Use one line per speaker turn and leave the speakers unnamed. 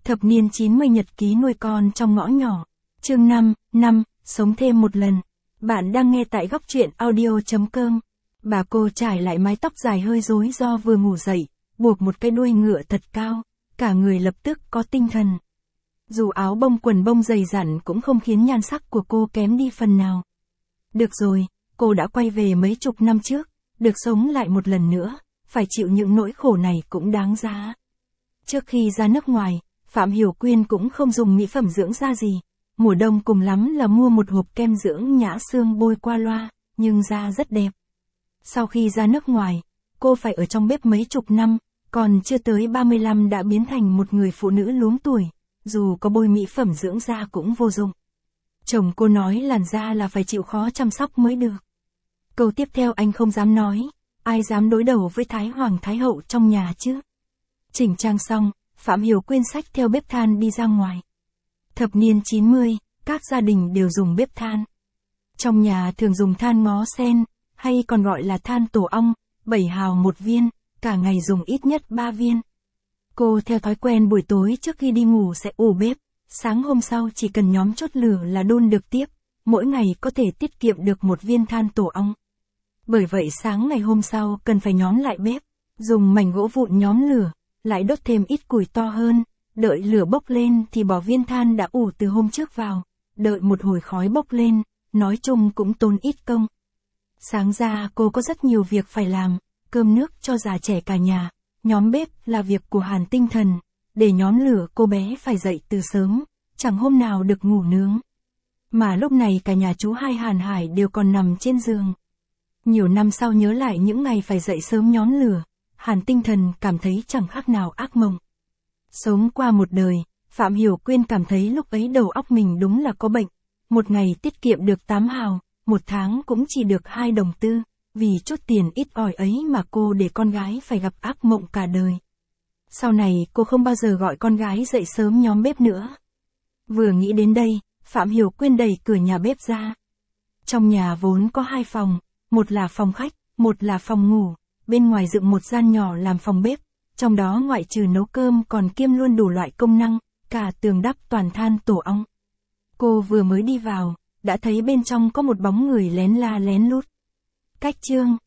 Thập niên 90 nhật ký nuôi con trong ngõ nhỏ. Chương 5, sống thêm một lần. Bạn đang nghe tại góc truyện audio.com. Bà cô trải lại mái tóc dài hơi rối do vừa ngủ dậy, buộc một cái đuôi ngựa thật cao, cả người lập tức có tinh thần. Dù áo bông quần bông dày dặn cũng không khiến nhan sắc của cô kém đi phần nào. Được rồi, cô đã quay về mấy chục năm trước, được sống lại một lần nữa, phải chịu những nỗi khổ này cũng đáng giá. Trước khi ra nước ngoài, Phạm Hiểu Quyên cũng không dùng mỹ phẩm dưỡng da gì. Mùa đông cùng lắm là mua một hộp kem dưỡng nhã xương bôi qua loa, nhưng da rất đẹp. Sau khi ra nước ngoài, cô phải ở trong bếp mấy chục năm, còn chưa tới 35 đã biến thành một người phụ nữ luống tuổi, dù có bôi mỹ phẩm dưỡng da cũng vô dụng. Chồng cô nói làn da là phải chịu khó chăm sóc mới được. Câu tiếp theo anh không dám nói, ai dám đối đầu với Thái Hoàng Thái Hậu trong nhà chứ. Chỉnh trang xong, Phạm Hiểu Quyên xách theo bếp than đi ra ngoài. Thập niên 90, các gia đình đều dùng bếp than. Trong nhà thường dùng than ngó sen, hay còn gọi là than tổ ong, 7 hào một viên, cả ngày dùng ít nhất 3 viên. Cô theo thói quen buổi tối trước khi đi ngủ sẽ ủ bếp, sáng hôm sau chỉ cần nhóm chốt lửa là đun được tiếp, mỗi ngày có thể tiết kiệm được một viên than tổ ong. Bởi vậy sáng ngày hôm sau cần phải nhóm lại bếp, dùng mảnh gỗ vụn nhóm lửa, lại đốt thêm ít củi to hơn, đợi lửa bốc lên thì bỏ viên than đã ủ từ hôm trước vào, đợi một hồi khói bốc lên, nói chung cũng tốn ít công. Sáng ra cô có rất nhiều việc phải làm, cơm nước cho già trẻ cả nhà, nhóm bếp là việc của Hàn Tinh Thần, để nhóm lửa cô bé phải dậy từ sớm, chẳng hôm nào được ngủ nướng. Mà lúc này cả nhà chú hai Hàn Hải đều còn nằm trên giường. Nhiều năm sau nhớ lại những ngày phải dậy sớm nhóm lửa, Hàn Tinh Thần cảm thấy chẳng khác nào ác mộng. Sống qua một đời, Phạm Hiểu Quyên cảm thấy lúc ấy đầu óc mình đúng là có bệnh. Một ngày tiết kiệm được 8 hào, một tháng cũng chỉ được 2 đồng tư, vì chút tiền ít ỏi ấy mà cô để con gái phải gặp ác mộng cả đời. Sau này cô không bao giờ gọi con gái dậy sớm nhóm bếp nữa. Vừa nghĩ đến đây, Phạm Hiểu Quyên đẩy cửa nhà bếp ra. Trong nhà vốn có 2 phòng, một là phòng khách, một là phòng ngủ, bên ngoài dựng một gian nhỏ làm phòng bếp, trong đó ngoại trừ nấu cơm còn kiêm luôn đủ loại công năng, cả tường đắp toàn than tổ ong. Cô vừa mới đi vào, đã thấy bên trong có một bóng người lén la lén lút. Cách chương